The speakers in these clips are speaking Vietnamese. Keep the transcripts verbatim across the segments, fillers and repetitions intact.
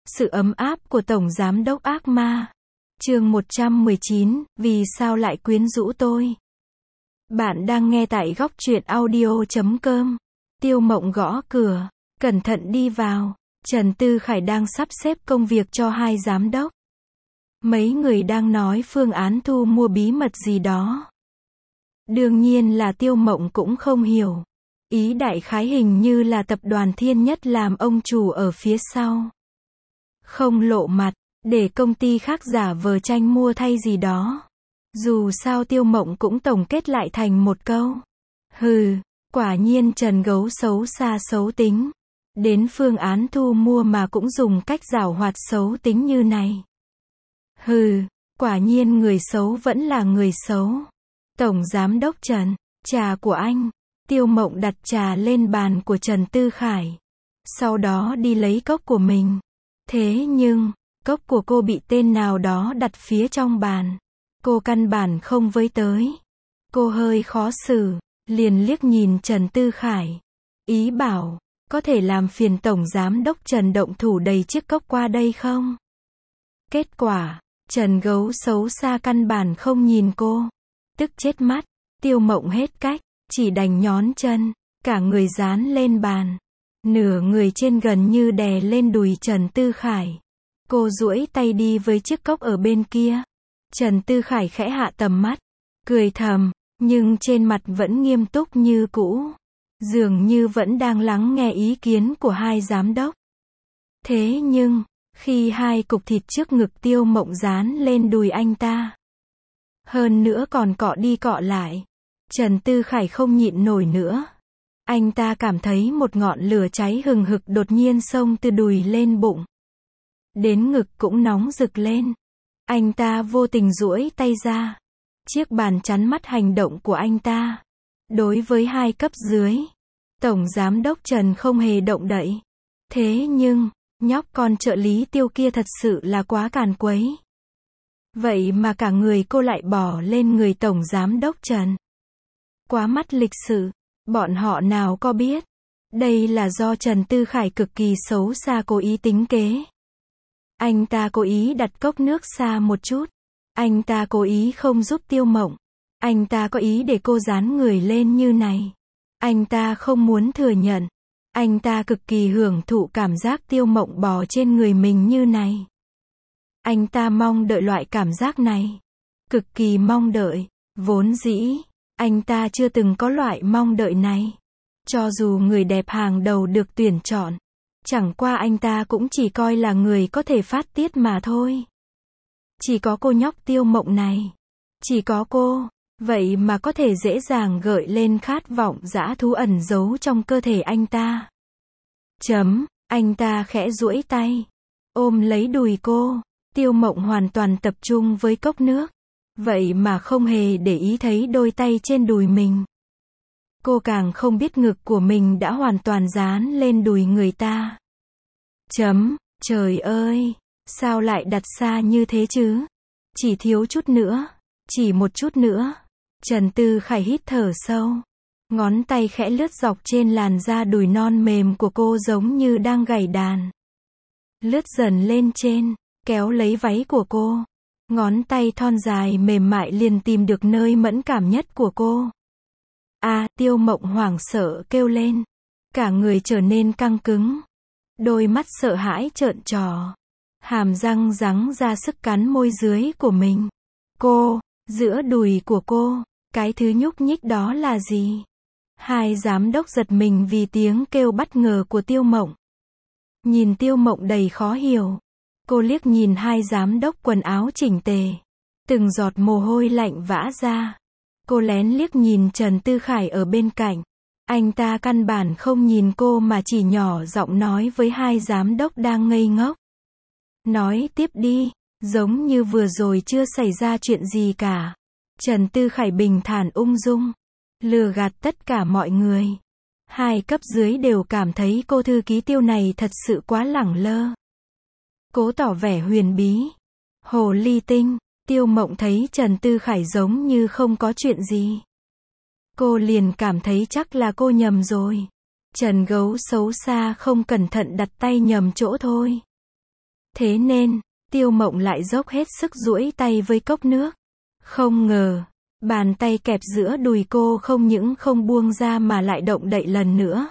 Sự ấm áp của Tổng Giám đốc ác ma. Chương một trăm mười chín, vì sao lại quyến rũ tôi? Bạn đang nghe tại góc truyện audio chấm com. Tiêu Mộng gõ cửa, cẩn thận đi vào. Trần Tư Khải đang sắp xếp công việc cho hai giám đốc. Mấy người đang nói phương án thu mua bí mật gì đó. Đương nhiên là Tiêu Mộng cũng không hiểu. Ý đại khái hình như là tập đoàn Thiên Nhất làm ông chủ ở phía sau. Không lộ mặt, để công ty khác giả vờ tranh mua thay gì đó. Dù sao Tiêu Mộng cũng tổng kết lại thành một câu. Hừ, quả nhiên Trần Gấu xấu xa xấu tính. Đến phương án thu mua mà cũng dùng cách giảo hoạt xấu tính như này. Hừ, quả nhiên người xấu vẫn là người xấu. Tổng Giám đốc Trần, trà của anh. Tiêu Mộng đặt trà lên bàn của Trần Tư Khải. Sau đó đi lấy cốc của mình. Thế nhưng, cốc của cô bị tên nào đó đặt phía trong bàn. Cô căn bản không với tới. Cô hơi khó xử, liền liếc nhìn Trần Tư Khải. Ý bảo, có thể làm phiền Tổng Giám đốc Trần động thủ đầy chiếc cốc qua đây không? Kết quả, Trần Gấu xấu xa căn bản không nhìn cô. Tức chết mắt, Tiêu Mộng hết cách, chỉ đành nhón chân, cả người dán lên bàn. Nửa người trên gần như đè lên đùi Trần Tư Khải. Cô duỗi tay đi với chiếc cốc ở bên kia. Trần Tư Khải khẽ hạ tầm mắt, cười thầm, nhưng trên mặt vẫn nghiêm túc như cũ. Dường như vẫn đang lắng nghe ý kiến của hai giám đốc. Thế nhưng, khi hai cục thịt trước ngực Tiêu Mộng dán lên đùi anh ta, hơn nữa còn cọ đi cọ lại, Trần Tư Khải không nhịn nổi nữa. Anh ta cảm thấy một ngọn lửa cháy hừng hực đột nhiên xông từ đùi lên bụng. Đến ngực cũng nóng rực lên. Anh ta vô tình duỗi tay ra. Chiếc bàn chắn mắt hành động của anh ta. Đối với hai cấp dưới, Tổng Giám đốc Trần không hề động đậy. Thế nhưng, nhóc con trợ lý Tiêu kia thật sự là quá càn quấy. Vậy mà cả người cô lại bỏ lên người Tổng Giám đốc Trần. Quá mất lịch sự. Bọn họ nào có biết. Đây là do Trần Tư Khải cực kỳ xấu xa cố ý tính kế. Anh ta cố ý đặt cốc nước xa một chút. Anh ta cố ý không giúp Tiêu Mộng. Anh ta có ý để cô dán người lên như này. Anh ta không muốn thừa nhận. Anh ta cực kỳ hưởng thụ cảm giác Tiêu Mộng bò trên người mình như này. Anh ta mong đợi loại cảm giác này. Cực kỳ mong đợi. Vốn dĩ, anh ta chưa từng có loại mong đợi này. Cho dù người đẹp hàng đầu được tuyển chọn, chẳng qua anh ta cũng chỉ coi là người có thể phát tiết mà thôi. Chỉ có cô nhóc Tiêu Mộng này. Chỉ có cô, vậy mà có thể dễ dàng gợi lên khát vọng dã thú ẩn giấu trong cơ thể anh ta. Chấm, anh ta khẽ duỗi tay, ôm lấy đùi cô. Tiêu Mộng hoàn toàn tập trung với cốc nước. Vậy mà không hề để ý thấy đôi tay trên đùi mình. Cô càng không biết ngực của mình đã hoàn toàn dán lên đùi người ta. Chấm, trời ơi, sao lại đặt xa như thế chứ? Chỉ thiếu chút nữa, chỉ một chút nữa. Trần Tư Khải hít thở sâu. Ngón tay khẽ lướt dọc trên làn da đùi non mềm của cô giống như đang gảy đàn. Lướt dần lên trên, kéo lấy váy của cô. Ngón tay thon dài mềm mại liền tìm được nơi mẫn cảm nhất của cô. À, Tiêu Mộng hoảng sợ kêu lên. Cả người trở nên căng cứng. Đôi mắt sợ hãi trợn tròn. Hàm răng rắn ra sức cắn môi dưới của mình. Cô, giữa đùi của cô, cái thứ nhúc nhích đó là gì? Hai giám đốc giật mình vì tiếng kêu bất ngờ của Tiêu Mộng. Nhìn Tiêu Mộng đầy khó hiểu. Cô liếc nhìn hai giám đốc quần áo chỉnh tề. Từng giọt mồ hôi lạnh vã ra. Cô lén liếc nhìn Trần Tư Khải ở bên cạnh. Anh ta căn bản không nhìn cô mà chỉ nhỏ giọng nói với hai giám đốc đang ngây ngốc. Nói tiếp đi, giống như vừa rồi chưa xảy ra chuyện gì cả. Trần Tư Khải bình thản ung dung. Lừa gạt tất cả mọi người. Hai cấp dưới đều cảm thấy cô thư ký Tiêu này thật sự quá lẳng lơ. Cố tỏ vẻ huyền bí. Hồ ly tinh. Tiêu Mộng thấy Trần Tư Khải giống như không có chuyện gì. Cô liền cảm thấy chắc là cô nhầm rồi. Trần Gấu xấu xa không cẩn thận đặt tay nhầm chỗ thôi. Thế nên, Tiêu Mộng lại dốc hết sức duỗi tay với cốc nước. Không ngờ, bàn tay kẹp giữa đùi cô không những không buông ra mà lại động đậy lần nữa.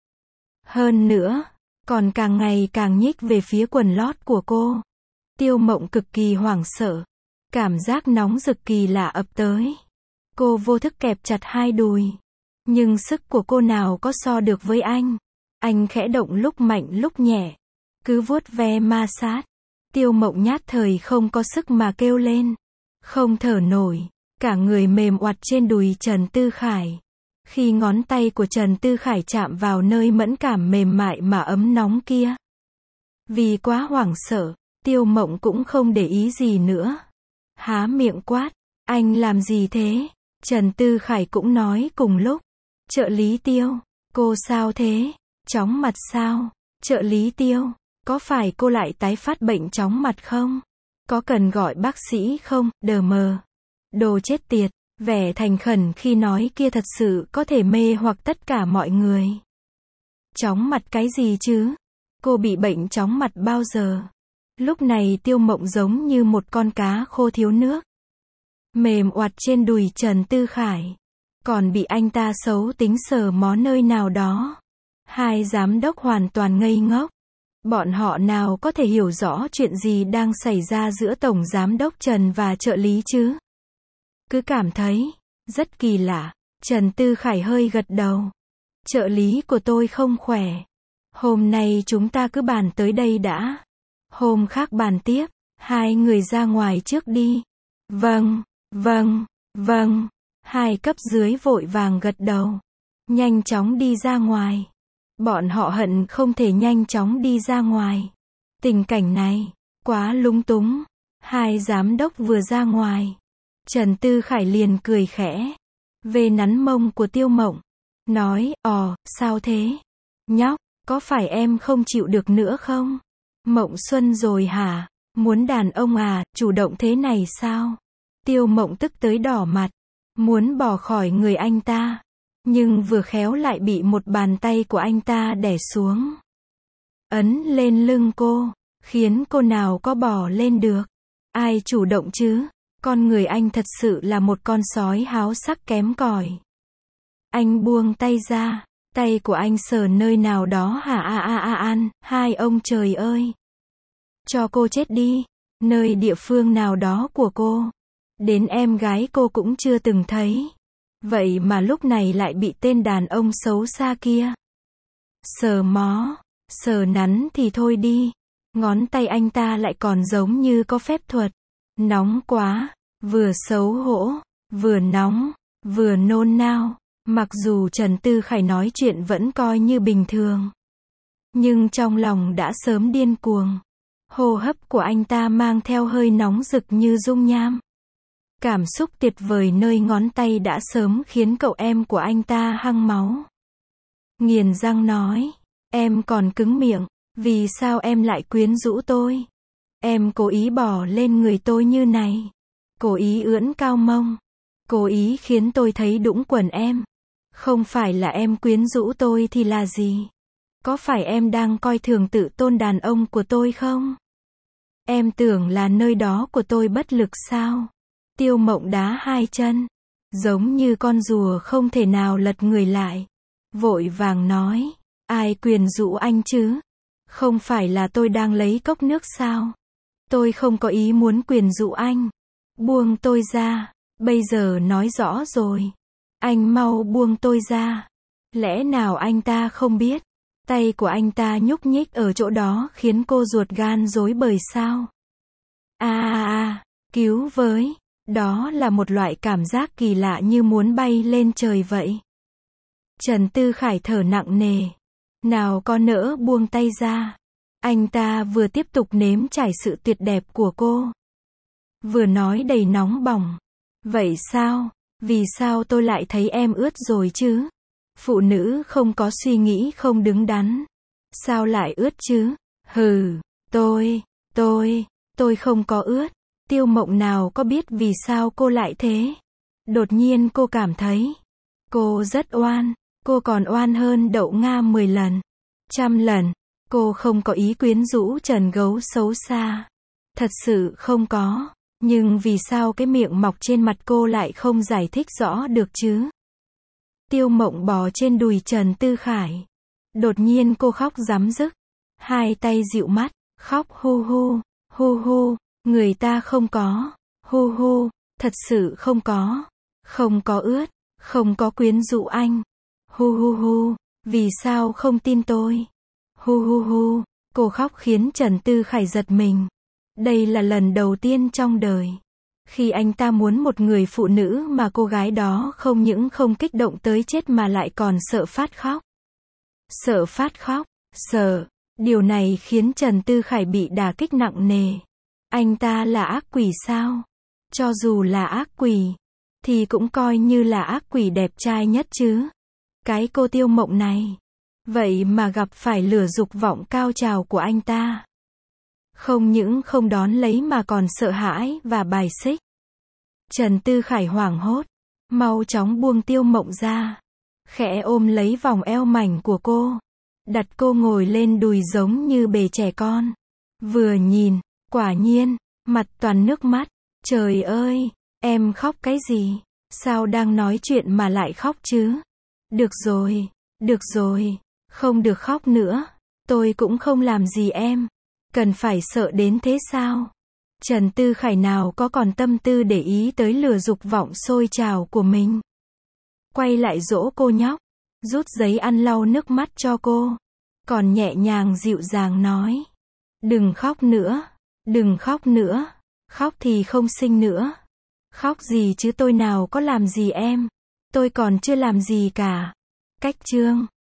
Hơn nữa, còn càng ngày càng nhích về phía quần lót của cô. Tiêu Mộng cực kỳ hoảng sợ. Cảm giác nóng rực kỳ lạ ập tới. Cô vô thức kẹp chặt hai đùi. Nhưng sức của cô nào có so được với anh. Anh khẽ động lúc mạnh lúc nhẹ. Cứ vuốt ve ma sát. Tiêu Mộng nhát thời không có sức mà kêu lên. Không thở nổi. Cả người mềm oặt trên đùi Trần Tư Khải. Khi ngón tay của Trần Tư Khải chạm vào nơi mẫn cảm mềm mại mà ấm nóng kia. Vì quá hoảng sợ, Tiêu Mộng cũng không để ý gì nữa. Há miệng quát, anh làm gì thế? Trần Tư Khải cũng nói cùng lúc. Trợ lý Tiêu, cô sao thế? Chóng mặt sao? Trợ lý Tiêu, có phải cô lại tái phát bệnh chóng mặt không? Có cần gọi bác sĩ không? Đờ mờ. Đồ chết tiệt, vẻ thành khẩn khi nói kia thật sự có thể mê hoặc tất cả mọi người. Chóng mặt cái gì chứ? Cô bị bệnh chóng mặt bao giờ? Lúc này Tiêu Mộng giống như một con cá khô thiếu nước. Mềm oặt trên đùi Trần Tư Khải. Còn bị anh ta xấu tính sờ mó nơi nào đó. Hai giám đốc hoàn toàn ngây ngốc. Bọn họ nào có thể hiểu rõ chuyện gì đang xảy ra giữa Tổng Giám đốc Trần và trợ lý chứ? Cứ cảm thấy rất kỳ lạ. Trần Tư Khải hơi gật đầu. Trợ lý của tôi không khỏe. Hôm nay chúng ta cứ bàn tới đây đã. Hôm khác bàn tiếp. Hai người ra ngoài trước đi. Vâng, vâng, vâng. Hai cấp dưới vội vàng gật đầu. Nhanh chóng đi ra ngoài. Bọn họ hận không thể nhanh chóng đi ra ngoài. Tình cảnh này, quá lúng túng. Hai giám đốc vừa ra ngoài. Trần Tư Khải liền cười khẽ. Về nắn mông của Tiêu Mộng. Nói, ồ, sao thế? Nhóc, có phải em không chịu được nữa không? Mộng xuân rồi hả? Muốn đàn ông à, chủ động thế này sao? Tiêu Mộng tức tới đỏ mặt. Muốn bỏ khỏi người anh ta. Nhưng vừa khéo lại bị một bàn tay của anh ta đè xuống. Ấn lên lưng cô. Khiến cô nào có bỏ lên được. Ai chủ động chứ? Con người anh thật sự là một con sói háo sắc kém cỏi. Anh buông tay ra. Tay của anh sờ nơi nào đó hả a a a an, hai ông trời ơi. Cho cô chết đi. Nơi địa phương nào đó của cô. Đến em gái cô cũng chưa từng thấy. Vậy mà lúc này lại bị tên đàn ông xấu xa kia. Sờ mó, sờ nắn thì thôi đi. Ngón tay anh ta lại còn giống như có phép thuật. Nóng quá, vừa xấu hổ, vừa nóng, vừa nôn nao. Mặc dù Trần Tư Khải nói chuyện vẫn coi như bình thường. Nhưng trong lòng đã sớm điên cuồng. Hô hấp của anh ta mang theo hơi nóng rực như dung nham. Cảm xúc tuyệt vời nơi ngón tay đã sớm khiến cậu em của anh ta hăng máu. Nghiền răng nói, em còn cứng miệng, vì sao em lại quyến rũ tôi? Em cố ý bỏ lên người tôi như này. Cố ý ưỡn cao mông. Cố ý khiến tôi thấy đũng quần em. Không phải là em quyến rũ tôi thì là gì? Có phải em đang coi thường tự tôn đàn ông của tôi không? Em tưởng là nơi đó của tôi bất lực sao? Tiêu Mộng đá hai chân. Giống như con rùa không thể nào lật người lại. Vội vàng nói. Ai quyến rũ anh chứ? Không phải là tôi đang lấy cốc nước sao? Tôi không có ý muốn quyến rũ anh. Buông tôi ra. Bây giờ nói rõ rồi. Anh mau buông tôi ra. Lẽ nào anh ta không biết? Tay của anh ta nhúc nhích ở chỗ đó khiến cô ruột gan rối bời sao? À à à, cứu với. Đó là một loại cảm giác kỳ lạ như muốn bay lên trời vậy. Trần Tư Khải thở nặng nề. Nào có nỡ buông tay ra. Anh ta vừa tiếp tục nếm trải sự tuyệt đẹp của cô. Vừa nói đầy nóng bỏng. Vậy sao? Vì sao tôi lại thấy em ướt rồi chứ? Phụ nữ không có suy nghĩ không đứng đắn. Sao lại ướt chứ? Hừ, tôi, tôi, tôi không có ướt. Tiêu Mộng nào có biết vì sao cô lại thế? Đột nhiên cô cảm thấy. Cô rất oan. Cô còn oan hơn Đậu Nga mười lần. Trăm lần. Cô không có ý quyến rũ Trần Gấu xấu xa. Thật sự không có. Nhưng vì sao cái miệng mọc trên mặt cô lại không giải thích rõ được chứ? Tiêu Mộng bò trên đùi Trần Tư Khải. Đột nhiên cô khóc rắm rứt. Hai tay dịu mắt, khóc hu hu, hu hu, người ta không có, hu hu, thật sự không có, không có ướt, không có quyến rũ anh, hu hu hu, vì sao không tin tôi, hu hu hu, cô khóc khiến Trần Tư Khải giật mình. Đây là lần đầu tiên trong đời, khi anh ta muốn một người phụ nữ mà cô gái đó không những không kích động tới chết mà lại còn sợ phát khóc. Sợ phát khóc, sợ. Điều này khiến Trần Tư Khải bị đả kích nặng nề. Anh ta là ác quỷ sao? Cho dù là ác quỷ, thì cũng coi như là ác quỷ đẹp trai nhất chứ. Cái cô Tiêu Mộng này, vậy mà gặp phải lửa dục vọng cao trào của anh ta. Không những không đón lấy mà còn sợ hãi và bài xích. Trần Tư Khải hoảng hốt, mau chóng buông Tiêu Mộng ra, khẽ ôm lấy vòng eo mảnh của cô, đặt cô ngồi lên đùi giống như bề trẻ con. Vừa nhìn, quả nhiên, mặt toàn nước mắt. Trời ơi, em khóc cái gì? Sao đang nói chuyện mà lại khóc chứ? Được rồi, được rồi, không được khóc nữa. Tôi cũng không làm gì em. Cần phải sợ đến thế sao? Trần Tư Khải nào có còn tâm tư để ý tới lửa dục vọng sôi trào của mình. Quay lại dỗ cô nhóc, rút giấy ăn lau nước mắt cho cô, còn nhẹ nhàng dịu dàng nói. Đừng khóc nữa, đừng khóc nữa, khóc thì không sinh nữa. Khóc gì chứ tôi nào có làm gì em, tôi còn chưa làm gì cả. Cách chương